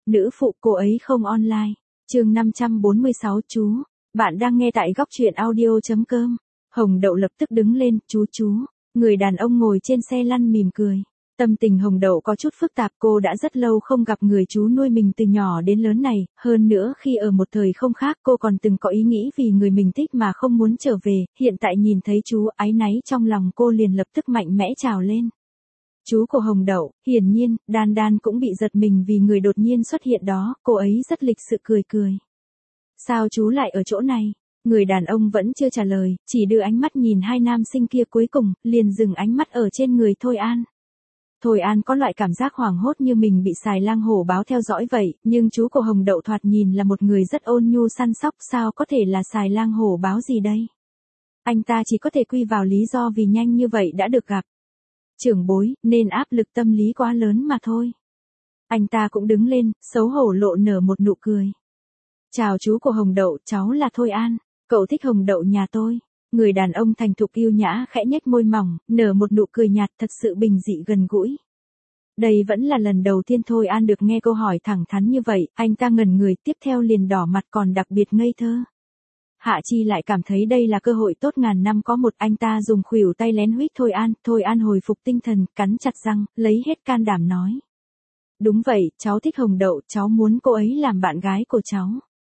Nữ phụ cô ấy không online. Chương 546 chú. Bạn đang nghe tại góc truyện audio.com. Hồng Đậu lập tức đứng lên, chú. Người đàn ông ngồi trên xe lăn mỉm cười. Tâm tình Hồng Đậu có chút phức tạp, cô đã rất lâu không gặp người chú nuôi mình từ nhỏ đến lớn này, hơn nữa khi ở một thời không khác cô còn từng có ý nghĩ vì người mình thích mà không muốn trở về, hiện tại nhìn thấy chú áy náy trong lòng cô liền lập tức mạnh mẽ trào lên. Chú của Hồng Đậu, hiển nhiên, Đan Đan cũng bị giật mình vì người đột nhiên xuất hiện đó, cô ấy rất lịch sự cười. Sao chú lại ở chỗ này? Người đàn ông vẫn chưa trả lời, chỉ đưa ánh mắt nhìn hai nam sinh kia, cuối cùng, liền dừng ánh mắt ở trên người Thôi An. Thôi An có loại cảm giác hoảng hốt như mình bị xài lang hổ báo theo dõi vậy, nhưng chú của Hồng Đậu thoạt nhìn là một người rất ôn nhu săn sóc, sao có thể là xài lang hổ báo gì đây? Anh ta chỉ có thể quy vào lý do vì nhanh như vậy đã được gặp trưởng bối, nên áp lực tâm lý quá lớn mà thôi. Anh ta cũng đứng lên, xấu hổ lộ nở một nụ cười. Chào chú của Hồng Đậu, cháu là Thôi An, cậu thích Hồng Đậu nhà tôi. Người đàn ông thành thục yêu nhã khẽ nhếch môi mỏng, nở một nụ cười nhạt thật sự bình dị gần gũi. Đây vẫn là lần đầu tiên Thôi An được nghe câu hỏi thẳng thắn như vậy, anh ta ngẩn người, tiếp theo liền đỏ mặt còn đặc biệt ngây thơ. Hạ Chi lại cảm thấy đây là cơ hội tốt ngàn năm có một, anh ta dùng khuỷu tay lén huýt Thôi An hồi phục tinh thần, cắn chặt răng, lấy hết can đảm nói. Đúng vậy, cháu thích Hồng Đậu, cháu muốn cô ấy làm bạn gái của cháu.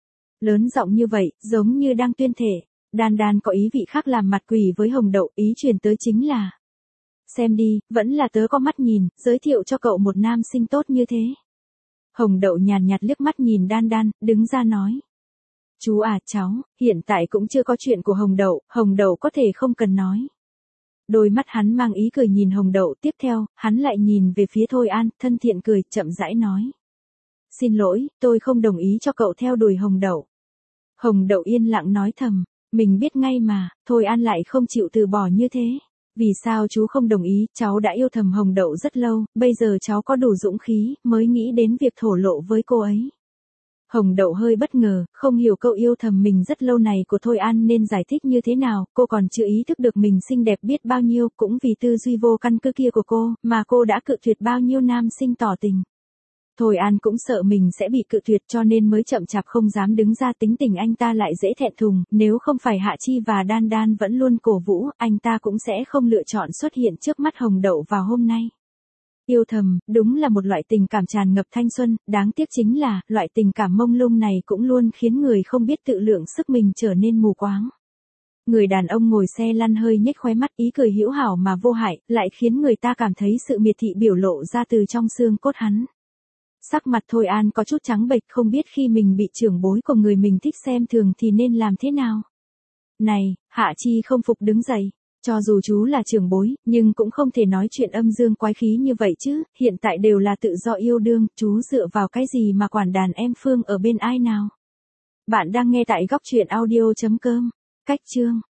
Lớn giọng như vậy, giống như đang tuyên thệ. Đan Đan có ý vị khác làm mặt quỷ với Hồng Đậu, ý truyền tới chính là. Xem đi, vẫn là tớ có mắt nhìn, giới thiệu cho cậu một nam sinh tốt như thế. Hồng Đậu nhàn nhạt liếc mắt nhìn Đan Đan, đứng ra nói. Chú à cháu, hiện tại cũng chưa có chuyện của Hồng Đậu có thể không cần nói. Đôi mắt hắn mang ý cười nhìn Hồng Đậu, tiếp theo, hắn lại nhìn về phía Thôi An, thân thiện cười, chậm rãi nói. Xin lỗi, tôi không đồng ý cho cậu theo đuổi Hồng Đậu. Hồng Đậu yên lặng nói thầm, mình biết ngay mà, Thôi An lại không chịu từ bỏ như thế. Vì sao chú không đồng ý, cháu đã yêu thầm Hồng Đậu rất lâu, bây giờ cháu có đủ dũng khí, mới nghĩ đến việc thổ lộ với cô ấy. Hồng Đậu hơi bất ngờ, không hiểu câu yêu thầm mình rất lâu này của Thôi An nên giải thích như thế nào, cô còn chưa ý thức được mình xinh đẹp biết bao nhiêu, cũng vì tư duy vô căn cứ kia của cô, mà cô đã cự tuyệt bao nhiêu nam sinh tỏ tình. Thôi An cũng sợ mình sẽ bị cự tuyệt cho nên mới chậm chạp không dám đứng ra, tính tình anh ta lại dễ thẹn thùng, nếu không phải Hạ Chi và Đan Đan vẫn luôn cổ vũ, anh ta cũng sẽ không lựa chọn xuất hiện trước mắt Hồng Đậu vào hôm nay. Yêu thầm, đúng là một loại tình cảm tràn ngập thanh xuân, đáng tiếc chính là, loại tình cảm mông lung này cũng luôn khiến người không biết tự lượng sức mình trở nên mù quáng. Người đàn ông ngồi xe lăn hơi nhếch khóe mắt, ý cười hữu hảo mà vô hại, lại khiến người ta cảm thấy sự miệt thị biểu lộ ra từ trong xương cốt hắn. Sắc mặt Thôi An có chút trắng bệch, không biết khi mình bị trưởng bối của người mình thích xem thường thì nên làm thế nào. Này, Hạ Chi không phục đứng dậy. Cho dù chú là trưởng bối, nhưng cũng không thể nói chuyện âm dương quái khí như vậy chứ, hiện tại đều là tự do yêu đương, chú dựa vào cái gì mà quản đàn em Phương ở bên ai nào. Bạn đang nghe tại góc truyện audio.com. Cách chương.